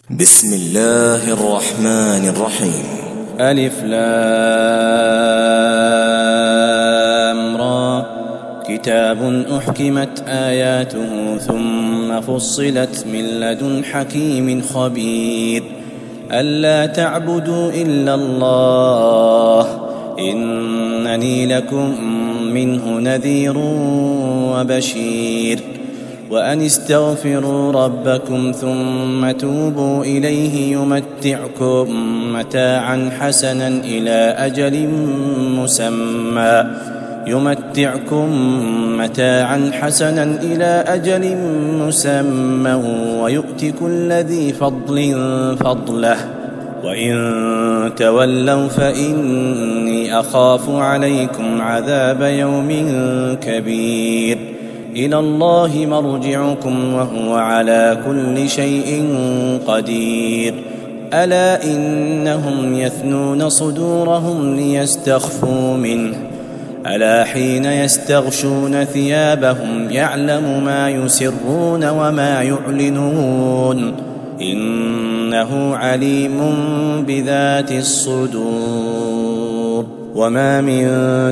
بسم الله الرحمن الرحيم. ألف لام را. كتاب أحكمت آياته ثم فصلت من لدن حكيم خبير ألا تعبدوا إلا الله إنني لكم منه نذير وبشير وأن استغفروا ربكم ثم توبوا إليه يمتعكم متاعا حسنا إلى أجل مسمى ويؤت كل ذي فضل فضله وإن تولوا فإني أخاف عليكم عذاب يوم كبير إلى الله مرجعكم وهو على كل شيء قدير ألا إنهم يثنون صدورهم ليستخفوا منه ألا حين يستغشون ثيابهم يعلم ما يسرون وما يعلنون إنه عليم بذات الصدور وما من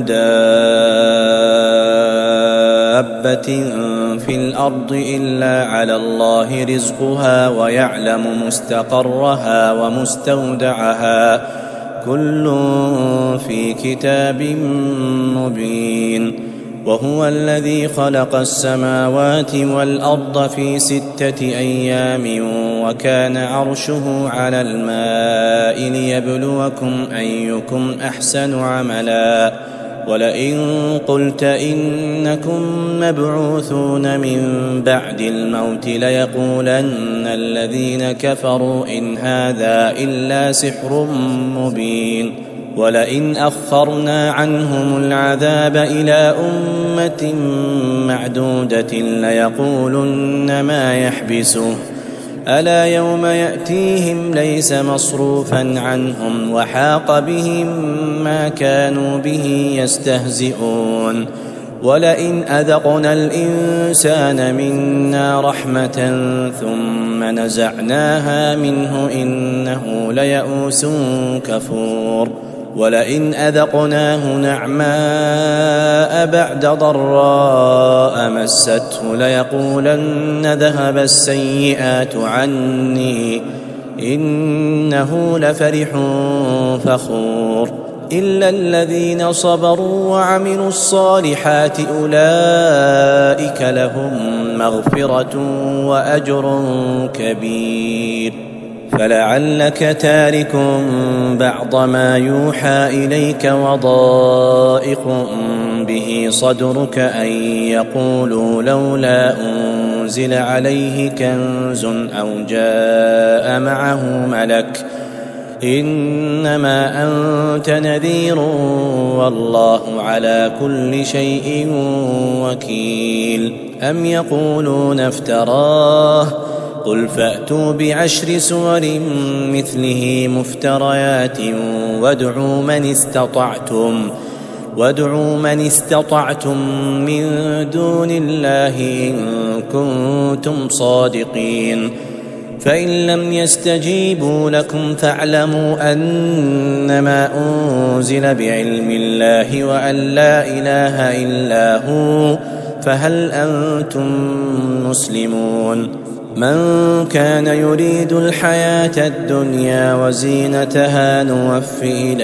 دابة في الأرض إلا على الله رزقها ويعلم مستقرها ومستودعها كل في كتاب مبين وهو الذي خلق السماوات والأرض في 6 أيام وكان عرشه على الماء ليبلوكم أيكم أحسن عملا ولئن قلت إنكم مبعوثون من بعد الموت ليقولن الذين كفروا إن هذا إلا سحر مبين ولئن أخرنا عنهم العذاب إلى أمة معدودة ليقولن ما يحبسه ألا يوم يأتيهم ليس مصروفا عنهم وحاق بهم ما كانوا به يستهزئون ولئن أذقنا الإنسان منا رحمة ثم نزعناها منه إنه ليئوس كفور ولئن أذقناه نعماء بعد ضراء مسته ليقولن ذهب السيئات عني إنه لفرح فخور إلا الذين صبروا وعملوا الصالحات أولئك لهم مغفرة وأجر كبير فلعلك تارك بعض ما يوحى إليك وضائق به صدرك أن يقولوا لولا أنزل عليه كنز أو جاء معه ملك إنما أنت نذير والله على كل شيء وكيل أم يقولون افتراه قل فأتوا ب10 سور مثله مفتريات وادعوا من استطعتم من دون الله إن كنتم صادقين فإن لم يستجيبوا لكم فاعلموا أنما أنزل بعلم الله وأن لا إله إلا هو فهل أنتم مسلمون من كان يريد الحياة الدنيا وزينتها نوفي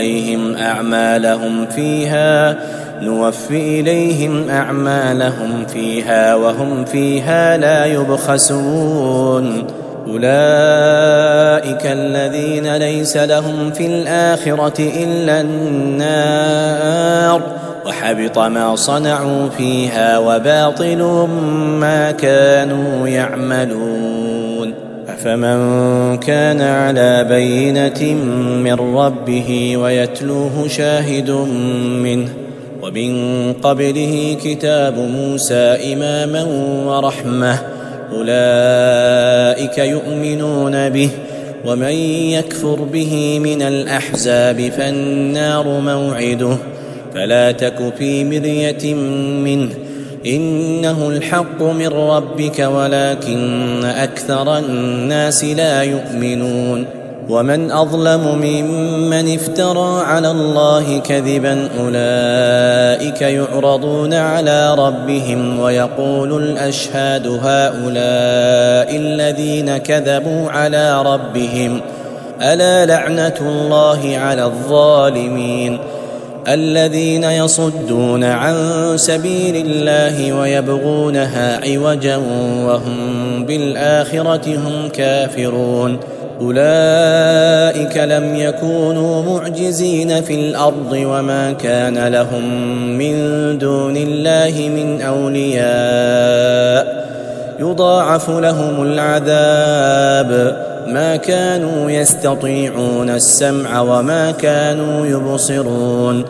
إليهم أعمالهم فيها وهم فيها لا يبخسون أولئك الذين ليس لهم في الآخرة إلا النار وحبط ما صنعوا فيها وباطل ما كانوا يعملون أفمن كان على بينة من ربه ويتلوه شاهد منه ومن قبله كتاب موسى إماما ورحمة أولئك يؤمنون به ومن يكفر به من الأحزاب فالنار موعده فلا تك في مرية منه إنه الحق من ربك ولكن أكثر الناس لا يؤمنون ومن أظلم ممن افترى على الله كذبا أولئك يعرضون على ربهم ويقول الأشهاد هؤلاء الذين كذبوا على ربهم ألا لعنة الله على الظالمين الذين يصدون عن سبيل الله ويبغونها عوجا وهم بالآخرة هم كافرون أولئك لم يكونوا معجزين في الأرض وما كان لهم من دون الله من أولياء يضاعف لهم العذاب ما كانوا يستطيعون السمع وما كانوا يبصرون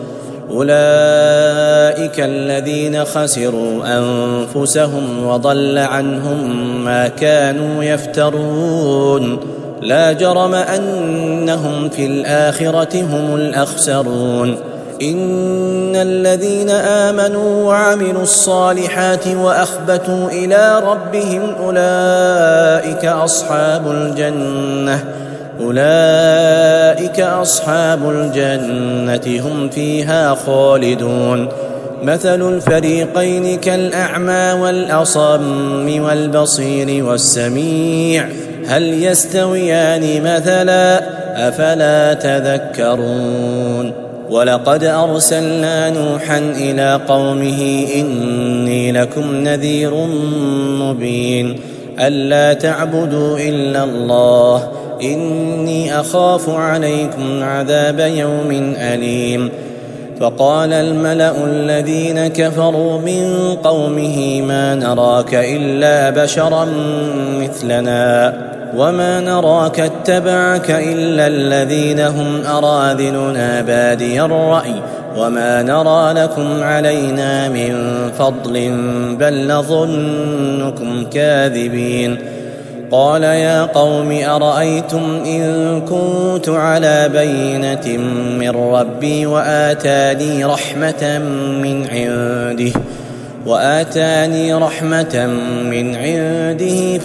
أولئك الذين خسروا أنفسهم وضل عنهم ما كانوا يفترون لا جرم أنهم في الآخرة هم الأخسرون إن الذين آمنوا وعملوا الصالحات وأخبتوا إلى ربهم أولئك أصحاب الجنة هم فيها خالدون مثل الفريقين كالأعمى والأصم والبصير والسميع هل يستويان مثلا أفلا تذكرون ولقد أرسلنا نوحا إلى قومه إني لكم نذير مبين ألا تعبدوا إلا الله إني أخاف عليكم عذاب يوم أليم فقال الملأ الذين كفروا من قومه ما نراك إلا بشرا مثلنا وما نراك اتبعك إلا الذين هم أراذلنا بادي الرأي وما نرى لكم علينا من فضل بل نظنكم كاذبين قال يا قوم أرأيتم إن كنت على بينة من ربي وآتاني رحمة من عنده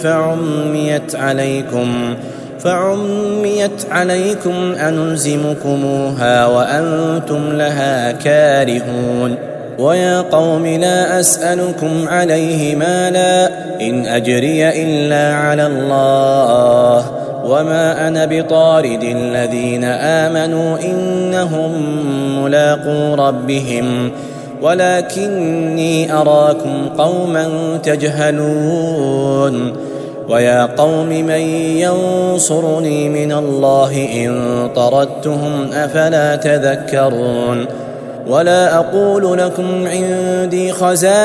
فعميت عليكم أنلزمكموها وأنتم لها كارهون ويا قوم لا أسألكم عليه مالا إن أجري إلا على الله وما أنا بطارد الذين آمنوا إنهم ملاقو ربهم ولكني أراكم قوما تجهلون ويا قوم من ينصرني من الله إن طردتهم أفلا تذكرون ولا أقول لكم عندي خزائن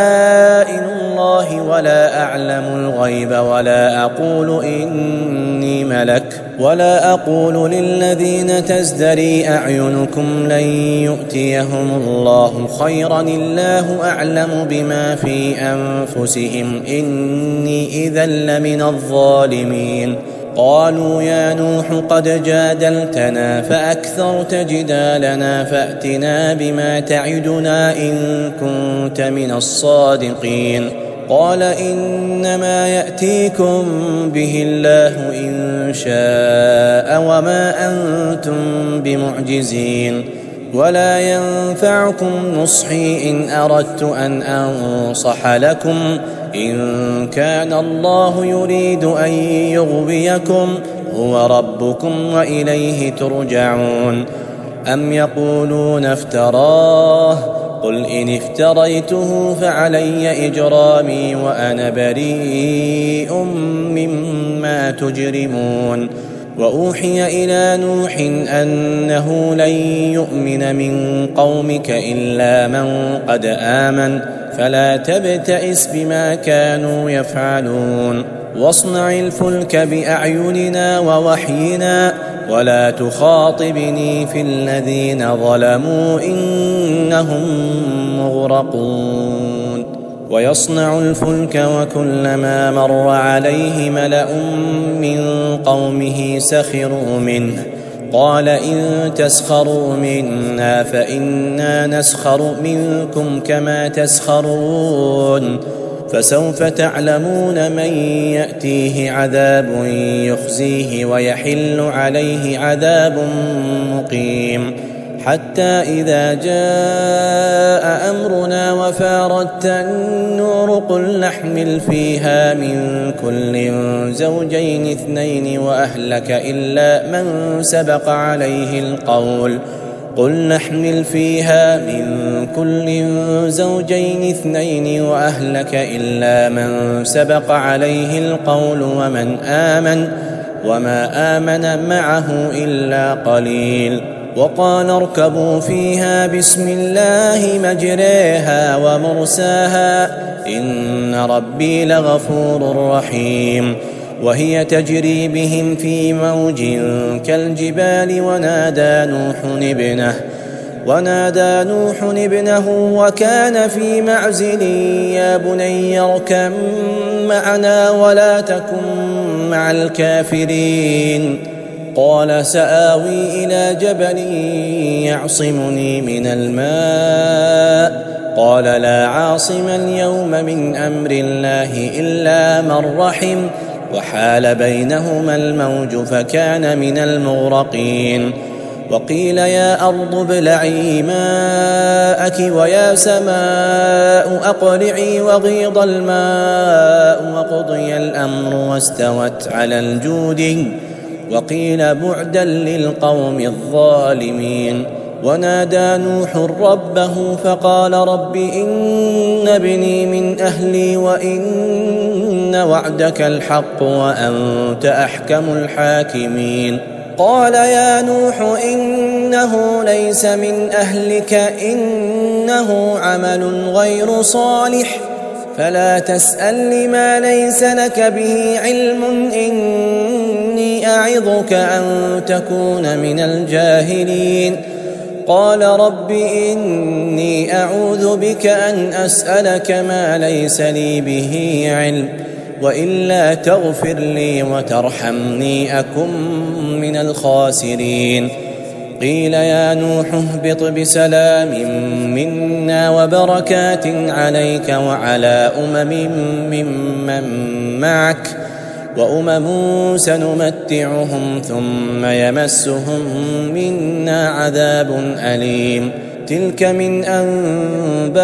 الله ولا أعلم الغيب ولا أقول إني ملك ولا أقول للذين تزدري أعينكم لن يؤتيهم الله خيرا الله أعلم بما في أنفسهم إني إذا لمن الظالمين قالوا يا نوح قد جادلتنا فأكثرت جدالنا فأتنا بما تعدنا إن كنت من الصادقين قال إنما يأتيكم به الله إن شاء وما أنتم بمعجزين ولا ينفعكم نصحي إن أردت أن أنصح لكم إن كان الله يريد أن يغويكم هو ربكم وإليه ترجعون أم يقولون افتراه قل إن افتريته فعلي إجرامي وأنا بريء مما تجرمون وأوحي إلى نوح أنه لن يؤمن من قومك إلا من قد آمن فلا تبتئس بما كانوا يفعلون واصنع الفلك بأعيننا ووحينا ولا تخاطبني في الذين ظلموا إنهم مغرقون ويصنع الفلك وكلما مر عليه ملأ من قومه سخروا منه قال إن تسخروا منا فإنا نسخر منكم كما تسخرون فسوف تعلمون من يأتيه عذاب يخزيه ويحل عليه عذاب مقيم حتى إذا جاء أمرنا وفارت النور قل نحمل فيها من كل زوجين اثنين وأهلك إلا من سبق عليه القول قل نحمل فيها من كل زوجين اثنين وأهلك إلا من سبق عليه القول ومن آمن وما آمن معه إلا قليل وقال اركبوا فيها بسم الله مجريها ومرساها إن ربي لغفور رحيم وهي تجري بهم في موج كالجبال ونادى نوح ابنه وكان في معزل يا بني اركب معنا ولا تكن مع الكافرين قال سآوي إلى جبل يعصمني من الماء قال لا عاصم اليوم من أمر الله إلا من رحم وحال بينهما الموج فكان من المغرقين وقيل يا أرض ابلعي ماءك ويا سماء أقلعي وغيض الماء وقضي الأمر واستوت على الجود وقيل بعدا للقوم الظالمين ونادى نوح ربه فقال رب إن ابني من أهلي وإن وعدك الحق وأنت أحكم الحاكمين قال يا نوح إنه ليس من أهلك إنه عمل غير صالح فلا تسأل لما ليس لك به علم إني أعظك أن تكون من الجاهلين قال رب إني أعوذ بك أن أسألك ما ليس لي به علم وإلا تغفر لي وترحمني أكن من الخاسرين قيل يا نوح اهبط بسلام منا وبركات عليك وعلى ممن معك سنمتعهم ثم يمسهم منا عذاب أليم تلك من أنباء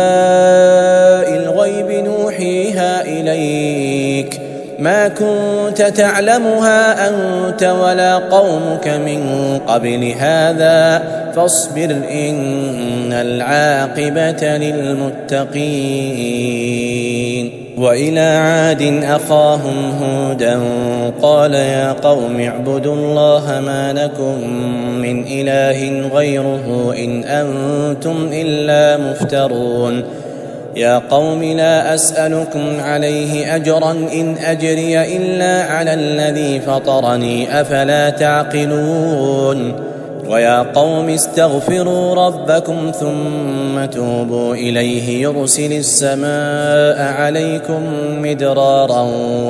الغيب نوحيها إليك ما كنت تعلمها أنت ولا قومك من قبل هذا فاصبر إن العاقبة للمتقين وإلى عاد أخاهم هودا قال يا قوم اعبدوا الله ما لكم من إله غيره إن أنتم إلا مفترون يا قوم لا أسألكم عليه أجرا إن أجري إلا على الذي فطرني أفلا تعقلون ويا قوم استغفروا ربكم ثم توبوا إليه يرسل السماء عليكم مدرارا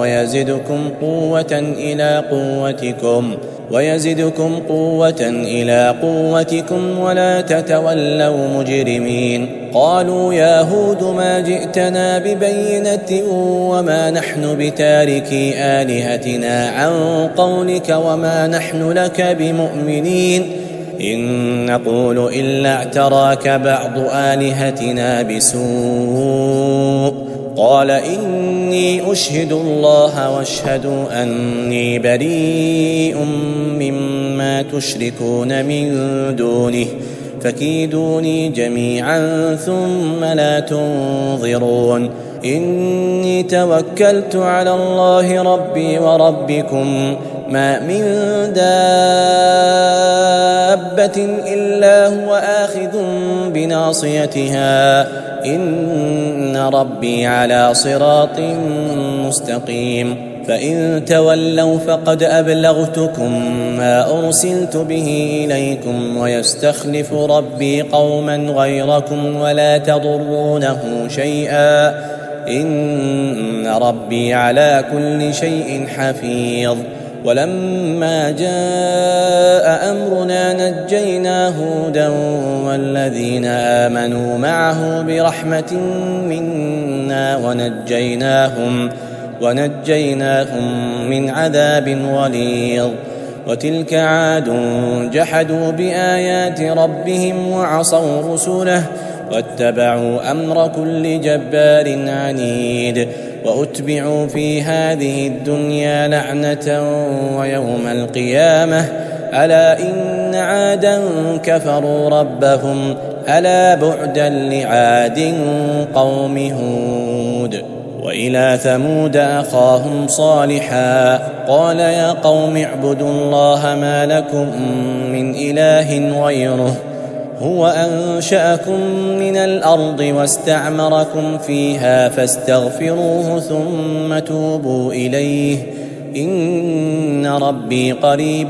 ويزدكم قوة إلى قوتكم ولا تتولوا مجرمين قالوا يا هود ما جئتنا ببينة وما نحن بتاركي آلهتنا عن قولك وما نحن لك بمؤمنين إن نقول إلا اعتراك بعض آلهتنا بسوء قال إني أشهد الله واشهدوا أني بريء مما تشركون من دونه فكيدوني جميعا ثم لا تنظرون إني توكلت على الله ربي وربكم ما من دابة إلا هو آخذ بناصيتها إن ربي على صراط مستقيم فإن تولوا فقد أبلغتكم ما أرسلت به إليكم ويستخلف ربي قوما غيركم ولا تضرونه شيئا إن ربي على كل شيء حفيظ ولما جاء أمرنا نجينا هودا والذين آمنوا معه برحمة منا ونجيناهم من عذاب غليظ. وتلك عاد جحدوا بآيات ربهم وعصوا رسله واتبعوا أمر كل جبار عنيد. وأتبعوا في هذه الدنيا لعنة ويوم القيامة ألا إن عادا كفروا ربهم ألا بعدا لعاد قوم هود. وإلى ثمود أخاهم صالحا قال يا قوم اعبدوا الله ما لكم من إله غيره هو أنشأكم من الأرض واستعمركم فيها فاستغفروه ثم توبوا إليه إن ربي قريب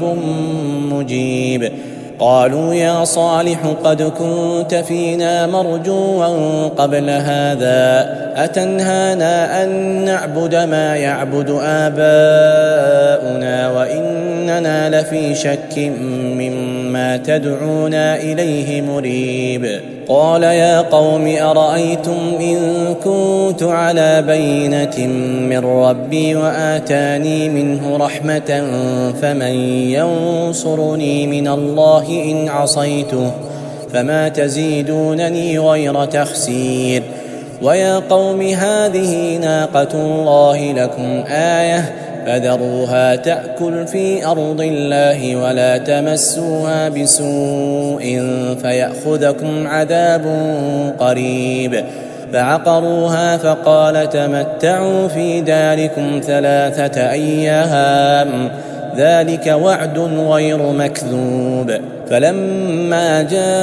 مجيب. قالوا يا صالح قد كنت فينا مرجوا قبل هذا أتنهانا أن نعبد ما يعبد آباؤنا وإننا لفي شك مما تدعونا إليه مريب. قال يا قوم أرأيتم إن كنت على بينة من ربي وآتاني منه رحمة فمن ينصرني من الله إن عصيته فما تزيدونني غير تخسير. ويا قوم هذه ناقة الله لكم آية فذروها تأكل في أرض الله ولا تمسوها بسوء فيأخذكم عذاب قريب. فعقروها فقال تمتعوا في داركم 3 أيام ذلك وعد غير مكذوب. فلما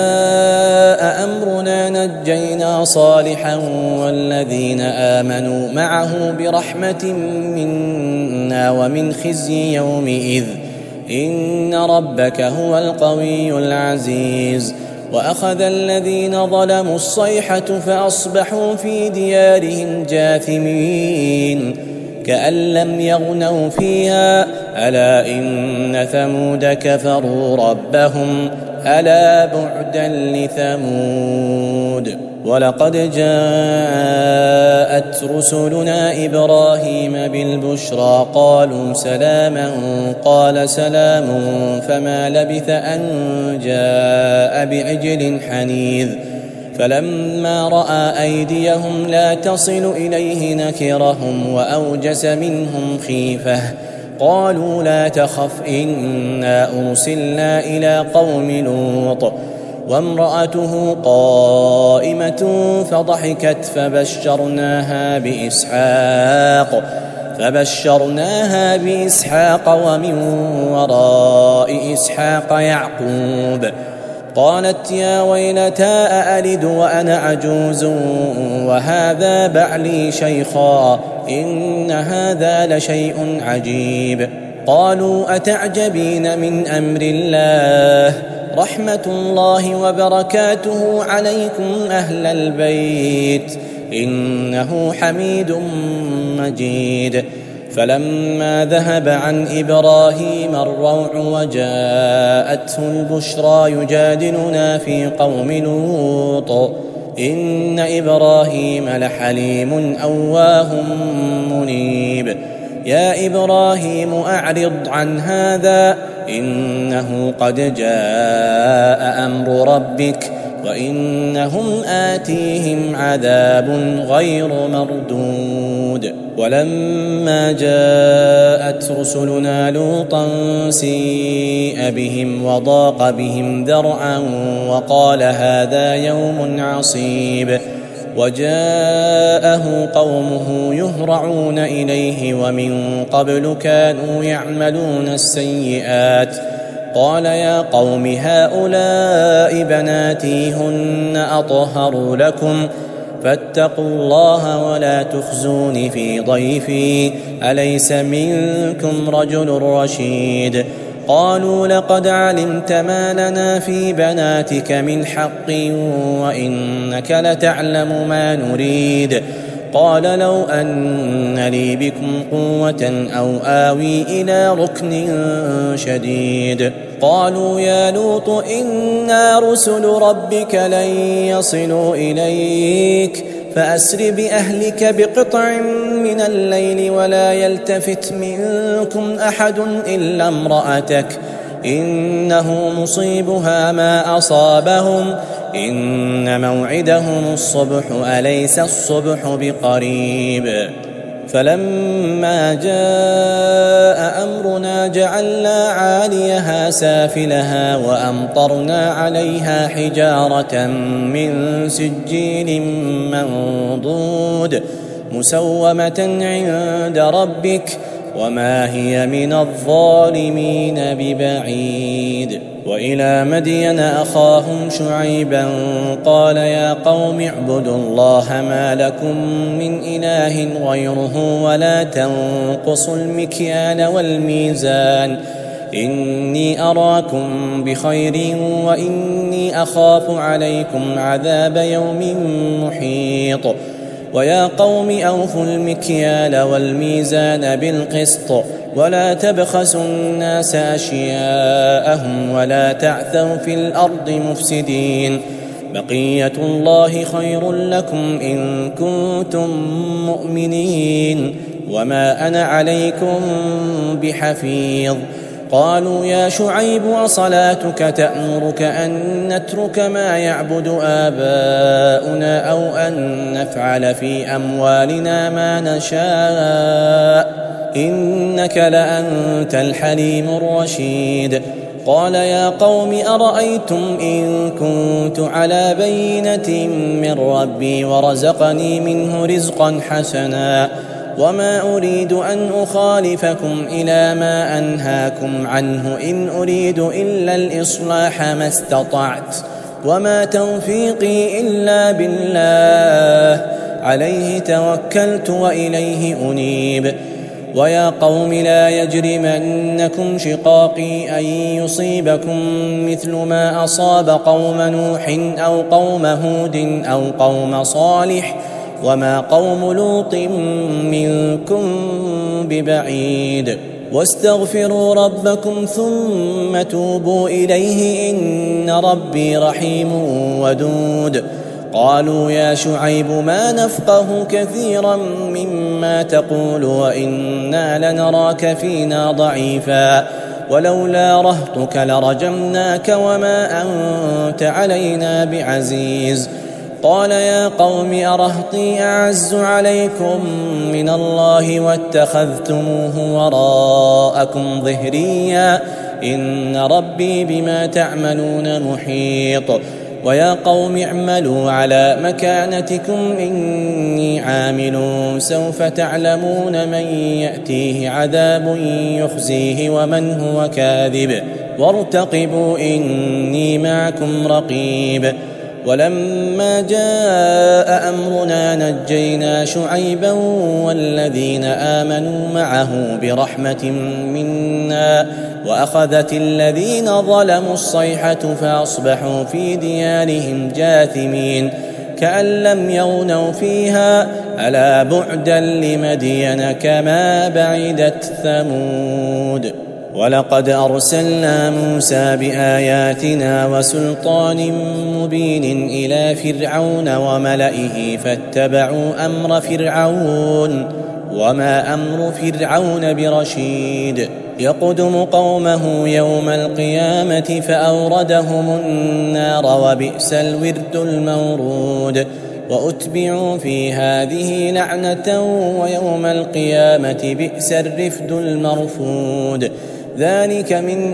جاء أمرنا نجينا صالحا والذين آمنوا معه برحمة منا ومن خزي يومئذ إن ربك هو القوي العزيز. وأخذ الذين ظلموا الصيحة فأصبحوا في ديارهم جاثمين كأن لم يغنوا فيها ألا إن ثمود كفروا ربهم ألا بعدا لثمود. ولقد جاءت رسلنا إبراهيم بالبشرى قالوا سلاما قال سلام فما لبث أن جاء بعجل حنيذ. فلما رأى أيديهم لا تصل إليه نكرهم وأوجس منهم خيفة قالوا لا تخف إنا أرسلنا إلى قوم لوط وامرأته قائمة فضحكت فبشرناها بإسحاق ومن وراء إسحاق يعقوب. قالت يا ويلتى أألد وأنا عجوز وهذا بعلي شيخا إن هذا لشيء عجيب. قالوا أتعجبين من أمر الله رحمة الله وبركاته عليكم أهل البيت إنه حميد مجيد. فلما ذهب عن إبراهيم الروع وجاءته البشرى يجادلنا في قوم لوط إن إبراهيم لحليم أواه منيب. يا إبراهيم أعرض عن هذا إنه قد جاء أمر ربك وإنهم آتيهم عذاب غير مردود. ولما جاءت رسلنا لوطا سيء بهم وضاق بهم ذرعا وقال هذا يوم عصيب. وجاءه قومه يهرعون إليه ومن قبل كانوا يعملون السيئات. قال يا قوم هؤلاء بناتي هن أطهر لكم فاتقوا الله ولا تخزون في ضيفي أليس منكم رجل رشيد. قالوا لقد علمت ما لنا في بناتك من حق وإنك لتعلم ما نريد قال لو أن لي بكم قوة أو آوي إلى ركن شديد. قالوا يا لوط إنا رسل ربك لن يصلوا إليك فأسر بأهلك بقطع من الليل ولا يلتفت منكم أحد إلا امرأتك إنه مصيبها ما أصابهم إن موعدهم الصبح أليس الصبح بقريب. فلما جاء أمرنا جعلنا عاليها سافلها وأمطرنا عليها حجارة من سجيل منضود مسومة عند ربك وما هي من الظالمين ببعيد. وإلى مدين أخاهم شعيبا قال يا قوم اعبدوا الله ما لكم من إله غيره ولا تنقصوا المكيال والميزان إني أراكم بخير وإني أخاف عليكم عذاب يوم محيط. ويا قوم أوفوا المكيال والميزان بالقسط ولا تبخسوا الناس أشياءهم ولا تعثوا في الأرض مفسدين بقية الله خير لكم إن كنتم مؤمنين وما أنا عليكم بحفيظ. قالوا يا شعيب أصلاتك تأمرك أن نترك ما يعبد آباؤنا أو أن نفعل في أموالنا ما نشاء إنك لأنت الحليم الرشيد. قال يا قوم أرأيتم إن كنت على بينة من ربي ورزقني منه رزقا حسنا وما أريد أن أخالفكم إلى ما أنهاكم عنه إن أريد إلا الإصلاح ما استطعت وما توفيقي إلا بالله عليه توكلت وإليه أنيب. ويا قوم لا يجرمنكم شقاقي أن يصيبكم مثل ما أصاب قوم نوح أو قوم هود أو قوم صالح وما قوم لوط منكم ببعيد. واستغفروا ربكم ثم توبوا إليه إن ربي رحيم ودود. قالوا يا شعيب ما نفقه كثيرا مما تقول وإنا لنراك فينا ضعيفا ولولا رهطك لرجمناك وما أنت علينا بعزيز. قال يا قوم أرهطي أعز عليكم من الله واتخذتموه وراءكم ظهريا إن ربي بما تعملون محيط. ويا قوم اعملوا على مكانتكم إني عامل سوف تعلمون من يأتيه عذاب يخزيه ومن هو كاذب وارتقبوا إني معكم رقيب. ولما جاء أمرنا نجينا شعيبا والذين آمنوا معه برحمة منا وأخذت الذين ظلموا الصيحة فأصبحوا في ديارهم جاثمين كأن لم يغنوا فيها ألا بعدا لمدين كما بعدت ثمود. ولقد أرسلنا موسى بآياتنا وسلطان مبين إلى فرعون وملئه فاتبعوا أمر فرعون وما أمر فرعون برشيد. يقدم قومه يوم القيامة فأوردهم النار وبئس الورد المورود. وأتبعوا في هذه لعنة ويوم القيامة بئس الرفد المرفود. ذلك من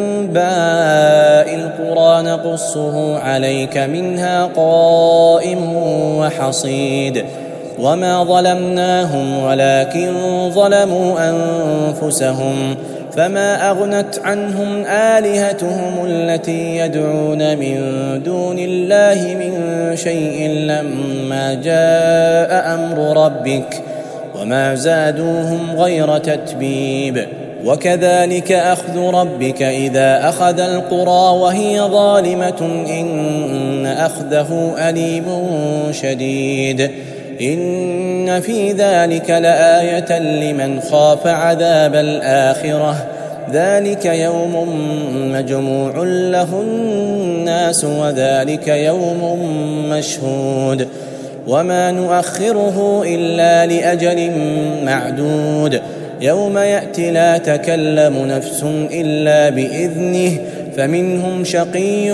أنباء القرى نقصه عليك منها قائم وحصيد. وما ظلمناهم ولكن ظلموا أنفسهم فما أغنت عنهم آلهتهم التي يدعون من دون الله من شيء لما جاء أمر ربك وما زادوهم غير تتبيب. وكذلك أخذ ربك إذا أخذ القرى وهي ظالمة إن أخذه أليم شديد. إن في ذلك لآية لمن خاف عذاب الآخرة ذلك يوم مجموع له الناس وذلك يوم مشهود وما نؤخره إلا لأجل معدود يوم يأتي لا تكلم نفس إلا بإذنه فمنهم شقي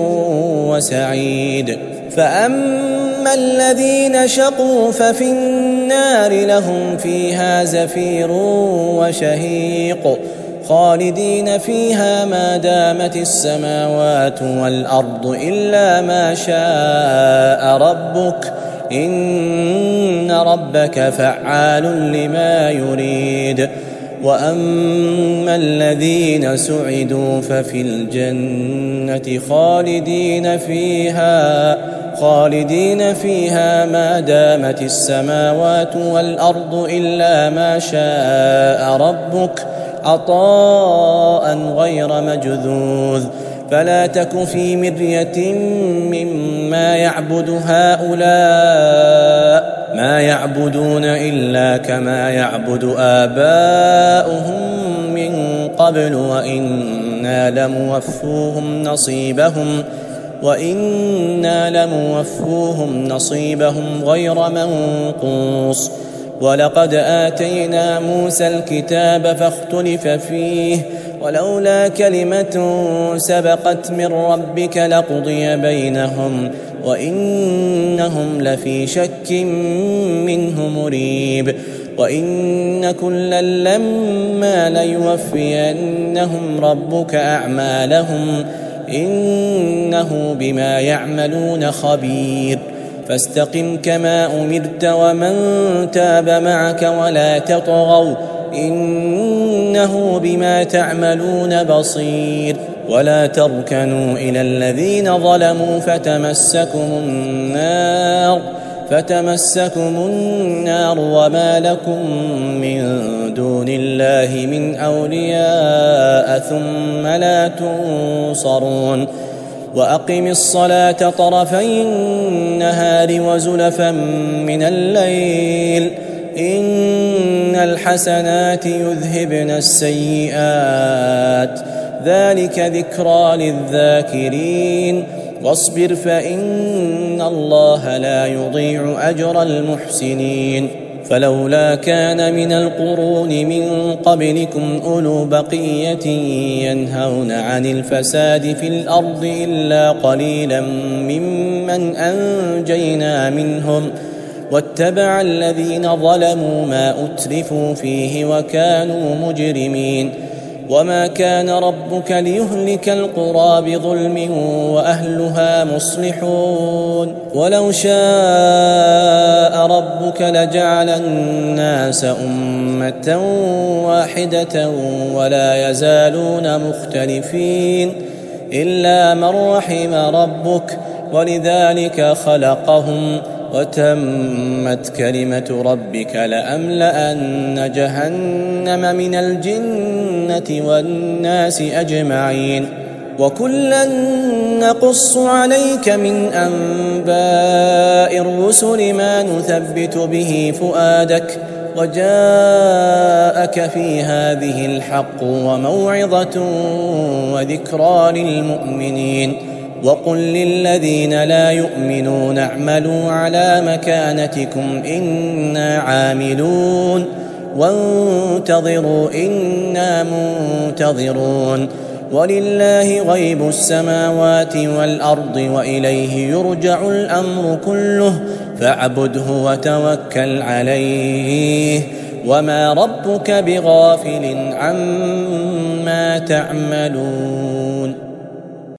وسعيد فأما الذين شقوا ففي النار لهم فيها زفير وشهيق خالدين فيها ما دامت السماوات والأرض إلا ما شاء ربك إن ربك فعال لما يريد وأما الذين سعدوا ففي الجنة خالدين فيها ما دامت السماوات والأرض إلا ما شاء ربك عطاء غير مجذوذ فلا تك في مرية مما يعبد هؤلاء ما يعبدون إلا كما يعبد آباؤهم من قبل وإنا لموفوهم نصيبهم غير منقوص ولقد آتينا موسى الكتاب فاختلف فيه ولولا كلمة سبقت من ربك لقضي بينهم وإنهم لفي شك منه مريب وإن كلا لما ليوفينهم ربك أعمالهم إنه بما يعملون خبير فاستقم كما أمرت ومن تاب معك ولا تطغوا إنه بما تعملون بصير ولا تركنوا إلى الذين ظلموا فتمسكم النار وما لكم من دون الله من أولياء ثم لا تنصرون وأقم الصلاة طرفي النهار وزلفا من الليل إن الحسنات يذهبن السيئات ذلك ذكرى للذاكرين واصبر فإن الله لا يضيع أجر المحسنين فلولا كان من القرون من قبلكم أولو بقية ينهون عن الفساد في الأرض إلا قليلا ممن أنجينا منهم واتبع الذين ظلموا ما أترفوا فيه وكانوا مجرمين وما كان ربك ليهلك القرى بظلم وأهلها مصلحون ولو شاء ربك لجعل الناس أمة واحدة ولا يزالون مختلفين إلا من رحم ربك ولذلك خلقهم وتمت كلمة ربك لأملأن جهنم من الجنة والناس أجمعين وكلا نقص عليك من أنباء الرسل ما نثبت به فؤادك وجاءك في هذه الحق وموعظة وذكرى للمؤمنين وقل للذين لا يؤمنون اعملوا على مكانتكم إنا عاملون وانتظروا إنا منتظرون ولله غيب السماوات والأرض وإليه يرجع الأمر كله فاعبده وتوكل عليه وما ربك بغافل عما تعملون